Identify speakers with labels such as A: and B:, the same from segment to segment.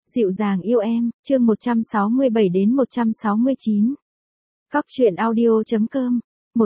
A: Dịu dàng yêu em, chương 167 đến 169. Cóc truyện audio.com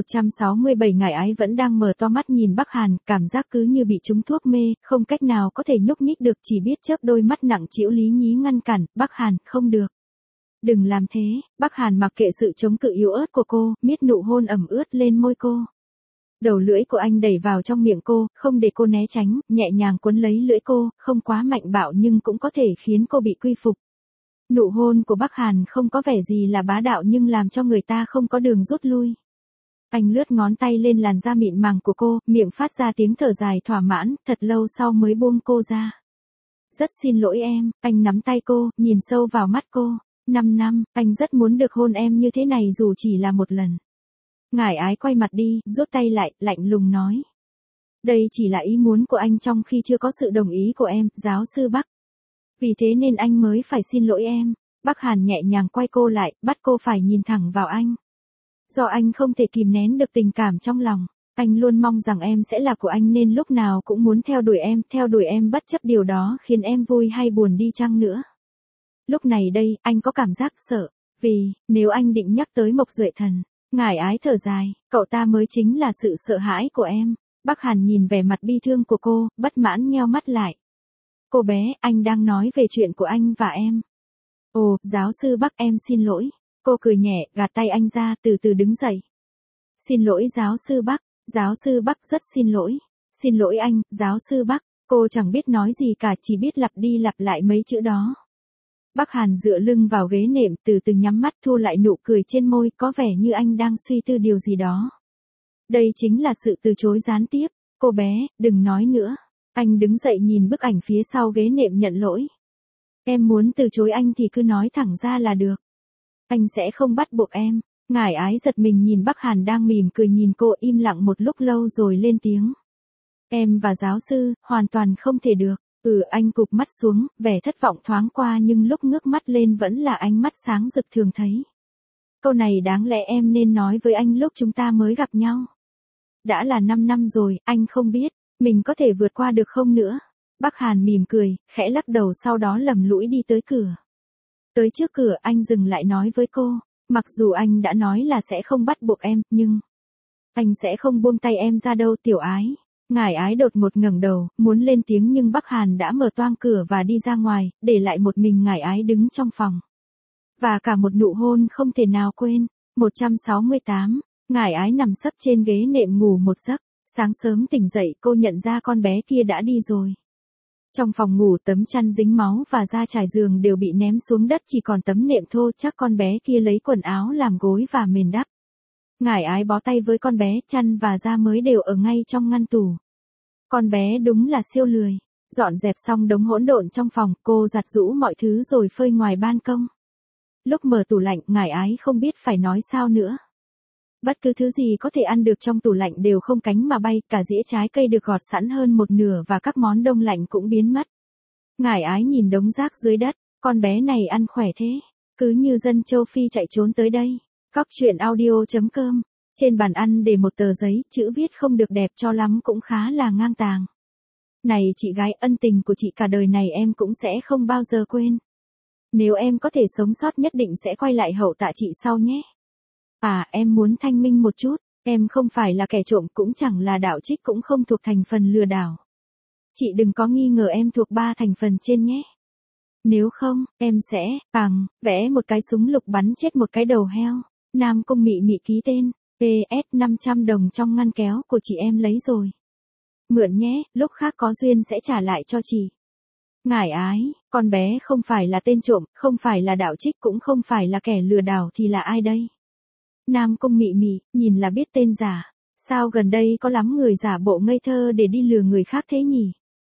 A: 167 Ngải Ái vẫn đang mở to mắt nhìn Bắc Hàn, cảm giác cứ như bị trúng thuốc mê, không cách nào có thể nhúc nhích được, chỉ biết chớp đôi mắt nặng trĩu lý nhí ngăn cản, Bắc Hàn, không được. Đừng làm thế, Bắc Hàn mặc kệ sự chống cự yếu ớt của cô, miết nụ hôn ẩm ướt lên môi cô. Đầu lưỡi của anh đẩy vào trong miệng cô, không để cô né tránh, nhẹ nhàng cuốn lấy lưỡi cô, không quá mạnh bạo nhưng cũng có thể khiến cô bị quy phục. Nụ hôn của Bắc Hàn không có vẻ gì là bá đạo nhưng làm cho người ta không có đường rút lui. Anh lướt ngón tay lên làn da mịn màng của cô, miệng phát ra tiếng thở dài thỏa mãn, thật lâu sau mới buông cô ra. Rất xin lỗi em, anh nắm tay cô, nhìn sâu vào mắt cô. 5 năm, anh rất muốn được hôn em như thế này dù chỉ là một lần. Ngải Ái quay mặt đi, rút tay lại, lạnh lùng nói. Đây chỉ là ý muốn của anh trong khi chưa có sự đồng ý của em, giáo sư Bắc. Vì thế nên anh mới phải xin lỗi em. Bắc Hàn nhẹ nhàng quay cô lại, bắt cô phải nhìn thẳng vào anh. Do anh không thể kìm nén được tình cảm trong lòng. Anh luôn mong rằng em sẽ là của anh nên lúc nào cũng muốn theo đuổi em bất chấp điều đó khiến em vui hay buồn đi chăng nữa. Lúc này đây, anh có cảm giác sợ. Vì, nếu anh định nhắc tới Mộc Duệ Thần. Ngải Ái thở dài, cậu ta mới chính là sự sợ hãi của em. Bắc Hàn nhìn vẻ mặt bi thương của cô, bất mãn nheo mắt lại. Cô bé, anh đang nói về chuyện của anh và em. Ồ, giáo sư Bắc em xin lỗi. Cô cười nhẹ, gạt tay anh ra, từ từ đứng dậy. Xin lỗi giáo sư Bắc rất xin lỗi. Xin lỗi anh, giáo sư Bắc. Cô chẳng biết nói gì cả, chỉ biết lặp đi lặp lại mấy chữ đó. Bắc Hàn dựa lưng vào ghế nệm, từ từ nhắm mắt thu lại nụ cười trên môi, có vẻ như anh đang suy tư điều gì đó. Đây chính là sự từ chối gián tiếp. Cô bé, đừng nói nữa. Anh đứng dậy nhìn bức ảnh phía sau ghế nệm nhận lỗi. Em muốn từ chối anh thì cứ nói thẳng ra là được. Anh sẽ không bắt buộc em. Ngải Ái giật mình nhìn Bắc Hàn đang mỉm cười nhìn cô, im lặng một lúc lâu rồi lên tiếng. Em và giáo sư, hoàn toàn không thể được. Anh cụp mắt xuống, vẻ thất vọng thoáng qua nhưng lúc ngước mắt lên vẫn là ánh mắt sáng rực thường thấy. Câu này đáng lẽ em nên nói với anh lúc chúng ta mới gặp nhau. Đã là 5 năm rồi, anh không biết, mình có thể vượt qua được không nữa. Bắc Hàn mỉm cười, khẽ lắc đầu sau đó lầm lũi đi tới cửa. Tới trước cửa anh dừng lại nói với cô, mặc dù anh đã nói là sẽ không bắt buộc em, nhưng anh sẽ không buông tay em ra đâu Tiểu Ái. Ngải Ái đột ngột ngẩng đầu, muốn lên tiếng nhưng Bắc Hàn đã mở toang cửa và đi ra ngoài, để lại một mình Ngải Ái đứng trong phòng. Và cả một nụ hôn không thể nào quên. 168, Ngải Ái nằm sấp trên ghế nệm ngủ một giấc, sáng sớm tỉnh dậy cô nhận ra con bé kia đã đi rồi. Trong phòng ngủ tấm chăn dính máu và da trải giường đều bị ném xuống đất chỉ còn tấm nệm thô, chắc con bé kia lấy quần áo làm gối và mền đắp. Ngải Ái bó tay với con bé, chăn và da mới đều ở ngay trong ngăn tủ. Con bé đúng là siêu lười. Dọn dẹp xong đống hỗn độn trong phòng, cô giặt giũ mọi thứ rồi phơi ngoài ban công. Lúc mở tủ lạnh, Ngải Ái không biết phải nói sao nữa. Bất cứ thứ gì có thể ăn được trong tủ lạnh đều không cánh mà bay, cả dĩa trái cây được gọt sẵn hơn một nửa và các món đông lạnh cũng biến mất. Ngải Ái nhìn đống rác dưới đất, con bé này ăn khỏe thế, cứ như dân châu Phi chạy trốn tới đây. Cóc truyện audio.com. Trên bàn ăn để một tờ giấy, chữ viết không được đẹp cho lắm cũng khá là ngang tàng. Này chị gái, ân tình của chị cả đời này em cũng sẽ không bao giờ quên. Nếu em có thể sống sót nhất định sẽ quay lại hậu tạ chị sau nhé. Em muốn thanh minh một chút, em không phải là kẻ trộm cũng chẳng là đạo trích cũng không thuộc thành phần lừa đảo. Chị đừng có nghi ngờ em thuộc 3 thành phần trên nhé. Nếu không, em sẽ, vẽ một cái súng lục bắn chết một cái đầu heo. Nam Cung Mị Mị ký tên, PS 500 đồng trong ngăn kéo của chị em lấy rồi. Mượn nhé, lúc khác có duyên sẽ trả lại cho chị. Ngải Ái, con bé không phải là tên trộm, không phải là đạo trích cũng không phải là kẻ lừa đảo thì là ai đây? Nam Cung Mị Mị, nhìn là biết tên giả. Sao gần đây có lắm người giả bộ ngây thơ để đi lừa người khác thế nhỉ?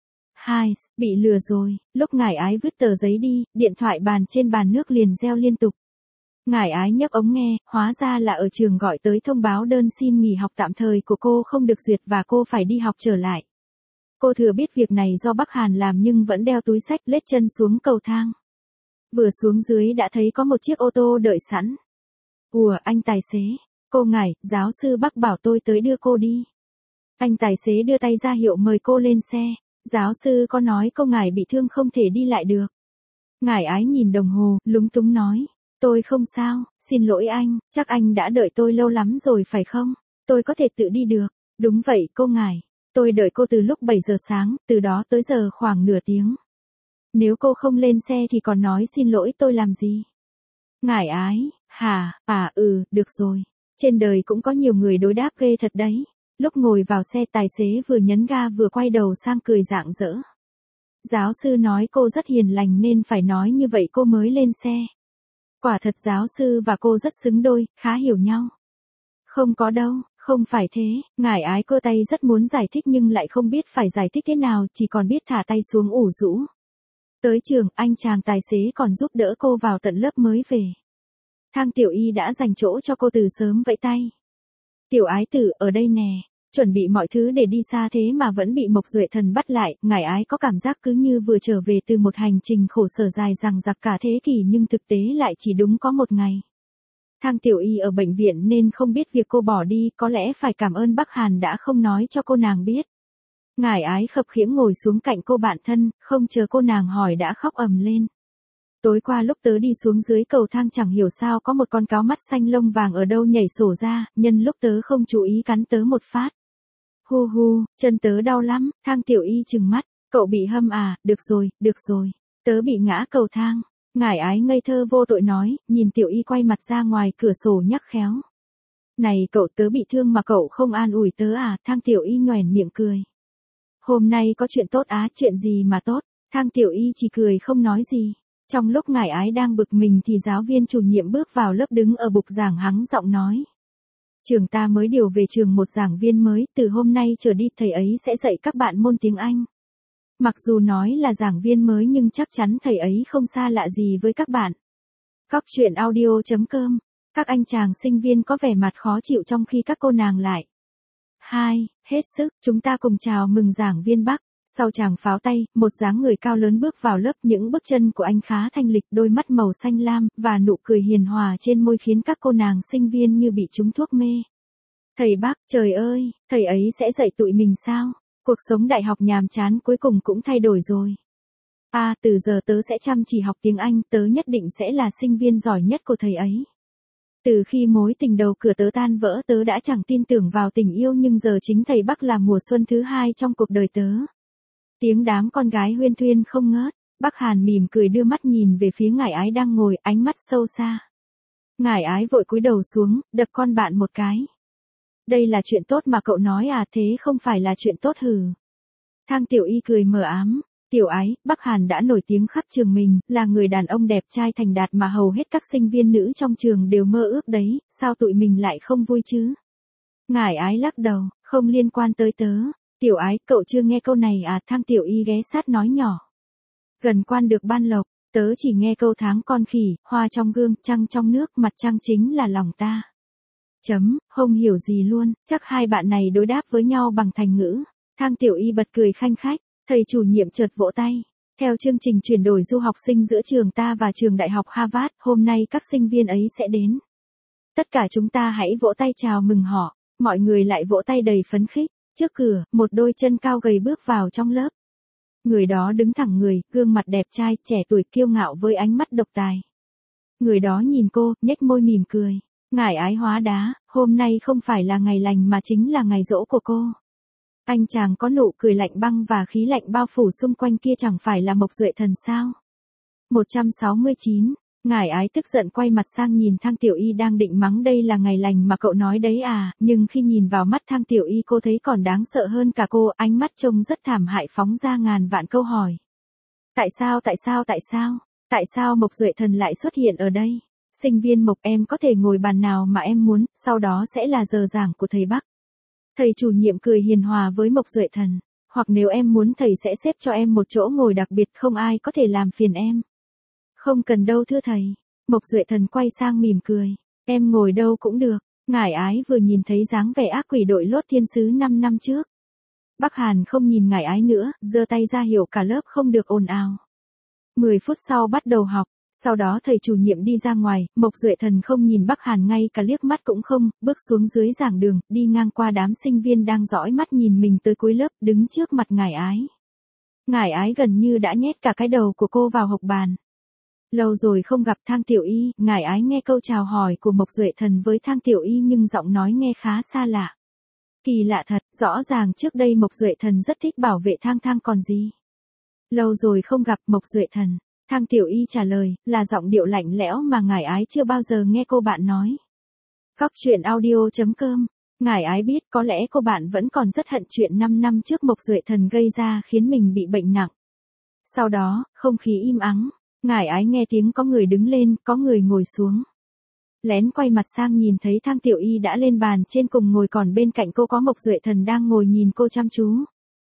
A: Bị lừa rồi. Lúc Ngải Ái vứt tờ giấy đi, điện thoại bàn trên bàn nước liền reo liên tục. Ngải Ái nhấc ống nghe, hóa ra là ở trường gọi tới thông báo đơn xin nghỉ học tạm thời của cô không được duyệt và cô phải đi học trở lại. Cô thừa biết việc này do Bắc Hàn làm nhưng vẫn đeo túi xách lết chân xuống cầu thang. Vừa xuống dưới đã thấy có một chiếc ô tô đợi sẵn. Anh tài xế. Cô Ngải, giáo sư Bắc bảo tôi tới đưa cô đi. Anh tài xế đưa tay ra hiệu mời cô lên xe. Giáo sư có nói cô Ngải bị thương không thể đi lại được. Ngải ái nhìn đồng hồ, lúng túng nói. Tôi không sao, xin lỗi anh, chắc anh đã đợi tôi lâu lắm rồi phải không? Tôi có thể tự đi được. Đúng vậy cô Ngải. Tôi đợi cô từ lúc 7 giờ sáng, từ đó tới giờ khoảng nửa tiếng. Nếu cô không lên xe thì còn nói xin lỗi tôi làm gì? Ngải ái, hả, được rồi. Trên đời cũng có nhiều người đối đáp ghê thật đấy. Lúc ngồi vào xe tài xế vừa nhấn ga vừa quay đầu sang cười rạng rỡ. Giáo sư nói cô rất hiền lành nên phải nói như vậy cô mới lên xe. Quả thật giáo sư và cô rất xứng đôi, khá hiểu nhau. Không có đâu, không phải thế, Ngải ái cơ tay rất muốn giải thích nhưng lại không biết phải giải thích thế nào, chỉ còn biết thả tay xuống ủ rũ. Tới trường, anh chàng tài xế còn giúp đỡ cô vào tận lớp mới về. Thang Tiểu Y đã dành chỗ cho cô từ sớm vẫy tay. Tiểu ái tử, ở đây nè. Chuẩn bị mọi thứ để đi xa thế mà vẫn bị Mộc Duệ Thần bắt lại, Ngải ái có cảm giác cứ như vừa trở về từ một hành trình khổ sở dài dằng dặc cả thế kỷ nhưng thực tế lại chỉ đúng có một ngày. Thang Tiểu Y ở bệnh viện nên không biết việc cô bỏ đi, có lẽ phải cảm ơn Bắc Hàn đã không nói cho cô nàng biết. Ngải ái khập khiễng ngồi xuống cạnh cô bạn thân, không chờ cô nàng hỏi đã khóc ầm lên. Tối qua lúc tớ đi xuống dưới cầu thang chẳng hiểu sao có một con cáo mắt xanh lông vàng ở đâu nhảy sổ ra, nhân lúc tớ không chú ý cắn tớ một phát. Hu hu, chân tớ đau lắm, Thang Tiểu Y trừng mắt, cậu bị hâm à, được rồi, tớ bị ngã cầu thang. Ngải ái ngây thơ vô tội nói, nhìn Tiểu Y quay mặt ra ngoài cửa sổ nhắc khéo. Này cậu, tớ bị thương mà cậu không an ủi tớ à? Thang Tiểu Y nhoẻn miệng cười. Hôm nay có chuyện tốt á? Chuyện gì mà tốt? Thang Tiểu Y chỉ cười không nói gì. Trong lúc Ngải ái đang bực mình thì giáo viên chủ nhiệm bước vào lớp đứng ở bục giảng hắng giọng nói. Trường ta mới điều về trường một giảng viên mới, từ hôm nay trở đi thầy ấy sẽ dạy các bạn môn tiếng Anh. Mặc dù nói là giảng viên mới nhưng chắc chắn thầy ấy không xa lạ gì với các bạn. Cóc truyện audio.com. Các anh chàng sinh viên có vẻ mặt khó chịu trong khi các cô nàng lại. Hết sức, chúng ta cùng chào mừng giảng viên Bắc. Sau chàng pháo tay, một dáng người cao lớn bước vào lớp, những bước chân của anh khá thanh lịch, đôi mắt màu xanh lam, và nụ cười hiền hòa trên môi khiến các cô nàng sinh viên như bị trúng thuốc mê. Thầy Bắc, trời ơi, thầy ấy sẽ dạy tụi mình sao? Cuộc sống đại học nhàm chán cuối cùng cũng thay đổi rồi. Từ giờ tớ sẽ chăm chỉ học tiếng Anh, tớ nhất định sẽ là sinh viên giỏi nhất của thầy ấy. Từ khi mối tình đầu cửa tớ tan vỡ tớ đã chẳng tin tưởng vào tình yêu nhưng giờ chính thầy Bắc là mùa xuân thứ hai trong cuộc đời tớ. Tiếng đám con gái huyên thuyên không ngớt, Bắc Hàn mỉm cười đưa mắt nhìn về phía Ngải ái đang ngồi, ánh mắt sâu xa. Ngải ái vội cúi đầu xuống, đập con bạn một cái. Đây là chuyện tốt mà cậu nói à, thế không phải là chuyện tốt hừ. Thang Tiểu Y cười mờ ám. Tiểu ái, Bắc Hàn đã nổi tiếng khắp trường mình, là người đàn ông đẹp trai thành đạt mà hầu hết các sinh viên nữ trong trường đều mơ ước đấy, sao tụi mình lại không vui chứ? Ngải ái lắc đầu, không liên quan tới tớ. Tiểu ái, cậu chưa nghe câu này à? Thang Tiểu Y ghé sát nói nhỏ. Gần quan được ban lộc, tớ chỉ nghe câu tháng con khỉ, hoa trong gương, trăng trong nước, mặt trăng chính là lòng ta. Không hiểu gì luôn, chắc hai bạn này đối đáp với nhau bằng thành ngữ. Thang Tiểu Y bật cười khanh khách. Thầy chủ nhiệm chợt vỗ tay. Theo chương trình chuyển đổi du học sinh giữa trường ta và trường đại học Harvard, hôm nay các sinh viên ấy sẽ đến. Tất cả chúng ta hãy vỗ tay chào mừng họ. Mọi người lại vỗ tay đầy phấn khích. Trước cửa, một đôi chân cao gầy bước vào trong lớp. Người đó đứng thẳng người, gương mặt đẹp trai, trẻ tuổi kiêu ngạo với ánh mắt độc tài. Người đó nhìn cô, nhếch môi mỉm cười. Ngải ái hóa đá, hôm nay không phải là ngày lành mà chính là ngày giỗ của cô. Anh chàng có nụ cười lạnh băng và khí lạnh bao phủ xung quanh kia chẳng phải là Mộc Duệ Thần sao? 169. Ngải ái tức giận quay mặt sang nhìn Thang Tiểu Y đang định mắng đây là ngày lành mà cậu nói đấy à, nhưng khi nhìn vào mắt Thang Tiểu Y cô thấy còn đáng sợ hơn cả cô, ánh mắt trông rất thảm hại phóng ra ngàn vạn câu hỏi. Tại sao Mộc Duệ Thần lại xuất hiện ở đây? Sinh viên Mộc, em có thể ngồi bàn nào mà em muốn, sau đó sẽ là giờ giảng của thầy Bắc. Thầy chủ nhiệm cười hiền hòa với Mộc Duệ Thần, hoặc nếu em muốn thầy sẽ xếp cho em một chỗ ngồi đặc biệt, không ai có thể làm phiền em. Không cần đâu thưa thầy. Mộc Duệ Thần quay sang mỉm cười. Em ngồi đâu cũng được. Ngải ái vừa nhìn thấy dáng vẻ ác quỷ đội lốt thiên sứ 5 năm trước. Bắc Hàn không nhìn Ngải ái nữa, giơ tay ra hiệu cả lớp không được ồn ào. 10 phút sau bắt đầu học. Sau đó thầy chủ nhiệm đi ra ngoài, Mộc Duệ Thần không nhìn Bắc Hàn ngay cả liếc mắt cũng không, bước xuống dưới giảng đường, đi ngang qua đám sinh viên đang dõi mắt nhìn mình tới cuối lớp, đứng trước mặt Ngải ái. Ngải ái gần như đã nhét cả cái đầu của cô vào hộc bàn. Lâu rồi không gặp Thang Tiểu Y, ngải ái nghe câu chào hỏi của Mộc Duệ Thần với Thang Tiểu Y nhưng giọng nói nghe khá xa lạ. Kỳ lạ thật, rõ ràng trước đây Mộc Duệ Thần rất thích bảo vệ Thang Thang còn gì. Lâu rồi không gặp Mộc Duệ Thần, Thang Tiểu Y trả lời, là giọng điệu lạnh lẽo mà ngải ái chưa bao giờ nghe cô bạn nói. Cóc truyện audio.com. Ngải ái biết có lẽ cô bạn vẫn còn rất hận chuyện 5 năm trước Mộc Duệ Thần gây ra khiến mình bị bệnh nặng. Sau đó, không khí im ắng, ngải ái nghe tiếng có người đứng lên, có người ngồi xuống. Lén quay mặt sang nhìn thấy Thang Tiểu Y đã lên bàn trên cùng ngồi, còn bên cạnh cô có Mộc Duệ Thần đang ngồi nhìn cô chăm chú.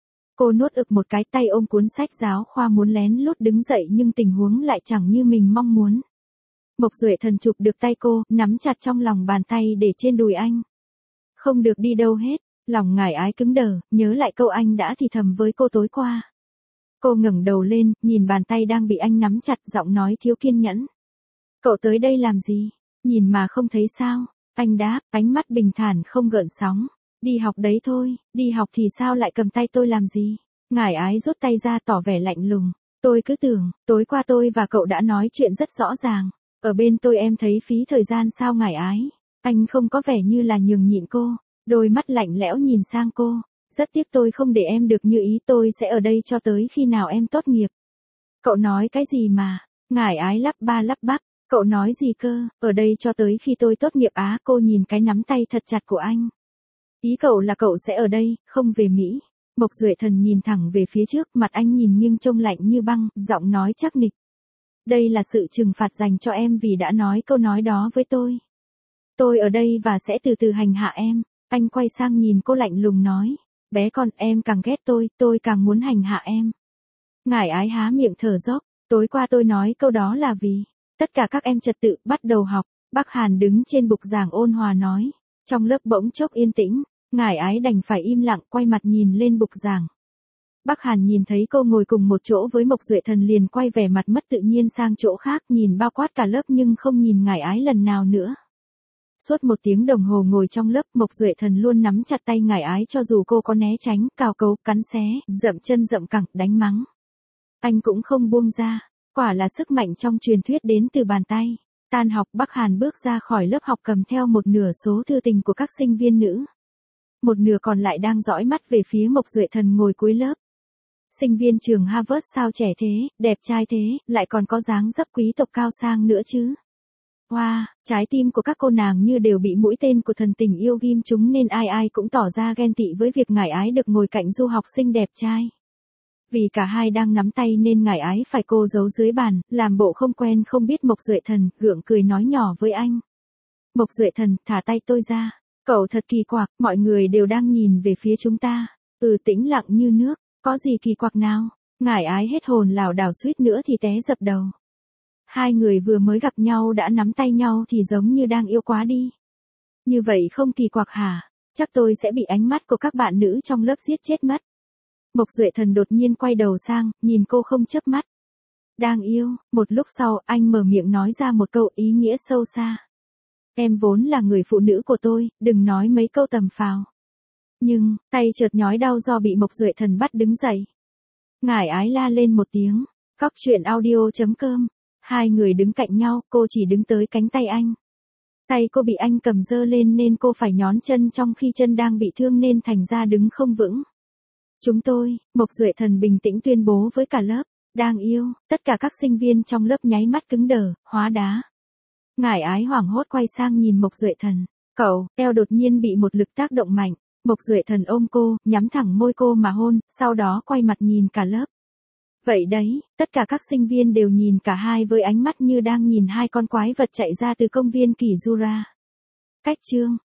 A: Cô nuốt ực một cái, tay ôm cuốn sách giáo khoa muốn lén lút đứng dậy nhưng tình huống lại chẳng như mình mong muốn. Mộc Duệ Thần chụp được tay cô, nắm chặt trong lòng bàn tay để trên đùi anh. Không được đi đâu hết, lòng ngải ái cứng đờ, nhớ lại câu anh đã thì thầm với cô tối qua. Cô ngẩng đầu lên, nhìn bàn tay đang bị anh nắm chặt, giọng nói thiếu kiên nhẫn. Cậu tới đây làm gì? Nhìn mà không thấy sao? Anh đáp, ánh mắt bình thản không gợn sóng. Đi học đấy thôi, đi học thì sao lại cầm tay tôi làm gì? Ngải ái rút tay ra tỏ vẻ lạnh lùng. Tôi cứ tưởng, tối qua tôi và cậu đã nói chuyện rất rõ ràng. Ở bên tôi em thấy phí thời gian sao ngải ái? Anh không có vẻ như là nhường nhịn cô. Đôi mắt lạnh lẽo nhìn sang cô. Rất tiếc tôi không để em được như ý, tôi sẽ ở đây cho tới khi nào em tốt nghiệp. Cậu nói cái gì mà? Ngải ái lắp ba lắp bắp. Cậu nói gì cơ? Ở đây cho tới khi tôi tốt nghiệp á? Cô nhìn cái nắm tay thật chặt của anh. Ý cậu là cậu sẽ ở đây, không về Mỹ. Mộc Duệ Thần nhìn thẳng về phía trước, mặt anh nhìn nghiêng trông lạnh như băng, giọng nói chắc nịch. Đây là sự trừng phạt dành cho em vì đã nói câu nói đó với tôi. Tôi ở đây và sẽ từ từ hành hạ em. Anh quay sang nhìn cô lạnh lùng nói. Bé con, em càng ghét tôi càng muốn hành hạ em. Ngải ái há miệng thở dốc. Tối qua tôi nói câu đó là vì tất cả các em trật tự bắt đầu học. Bác Hàn đứng trên bục giảng ôn hòa nói. Trong lớp bỗng chốc yên tĩnh, ngải ái đành phải im lặng quay mặt nhìn lên bục giảng. Bác Hàn nhìn thấy cô ngồi cùng một chỗ với Mộc Duệ Thần liền quay vẻ mặt mất tự nhiên sang chỗ khác, nhìn bao quát cả lớp nhưng không nhìn ngải ái lần nào nữa. Suốt 1 tiếng đồng hồ ngồi trong lớp, Mộc Duệ Thần luôn nắm chặt tay ngải ái cho dù cô có né tránh, cào cấu, cắn xé, dậm chân dậm cẳng, đánh mắng. Anh cũng không buông ra, quả là sức mạnh trong truyền thuyết đến từ bàn tay. Tan học, Bác Hàn bước ra khỏi lớp học cầm theo một nửa số thư tình của các sinh viên nữ. Một nửa còn lại đang dõi mắt về phía Mộc Duệ Thần ngồi cuối lớp. Sinh viên trường Harvard sao trẻ thế, đẹp trai thế, lại còn có dáng dấp quý tộc cao sang nữa chứ. Wow, trái tim của các cô nàng như đều bị mũi tên của thần tình yêu ghim trúng nên ai ai cũng tỏ ra ghen tị với việc ngải ái được ngồi cạnh du học sinh đẹp trai. Vì cả hai đang nắm tay nên ngải ái phải cô giấu dưới bàn, làm bộ không quen không biết Mộc Duệ Thần, gượng cười nói nhỏ với anh. Mộc Duệ Thần, thả tay tôi ra. Cậu thật kỳ quặc, mọi người đều đang nhìn về phía chúng ta. Tĩnh lặng như nước, có gì kỳ quặc nào? Ngải ái hết hồn lảo đảo suýt nữa thì té dập đầu. Hai người vừa mới gặp nhau đã nắm tay nhau thì giống như đang yêu quá đi. Như vậy không kỳ quặc hả? Chắc tôi sẽ bị ánh mắt của các bạn nữ trong lớp giết chết mất. Mộc Duệ Thần đột nhiên quay đầu sang, nhìn cô không chớp mắt. Đang yêu, một lúc sau anh mở miệng nói ra một câu ý nghĩa sâu xa. Em vốn là người phụ nữ của tôi, đừng nói mấy câu tầm phào. Nhưng, tay chợt nhói đau do bị Mộc Duệ Thần bắt đứng dậy. Ngải ái la lên một tiếng. Cóc truyện audio.com. Hai người đứng cạnh nhau, cô chỉ đứng tới cánh tay anh. Tay cô bị anh cầm giơ lên nên cô phải nhón chân trong khi chân đang bị thương nên thành ra đứng không vững. Chúng tôi, Mộc Duệ Thần bình tĩnh tuyên bố với cả lớp, đang yêu. Tất cả các sinh viên trong lớp nháy mắt cứng đờ, hóa đá. Ngải ái hoảng hốt quay sang nhìn Mộc Duệ Thần. Cậu, eo đột nhiên bị một lực tác động mạnh. Mộc Duệ Thần ôm cô, nhắm thẳng môi cô mà hôn, sau đó quay mặt nhìn cả lớp. Vậy đấy, tất cả các sinh viên đều nhìn cả hai với ánh mắt như đang nhìn hai con quái vật chạy ra từ công viên Kỷ Jura. Cách chương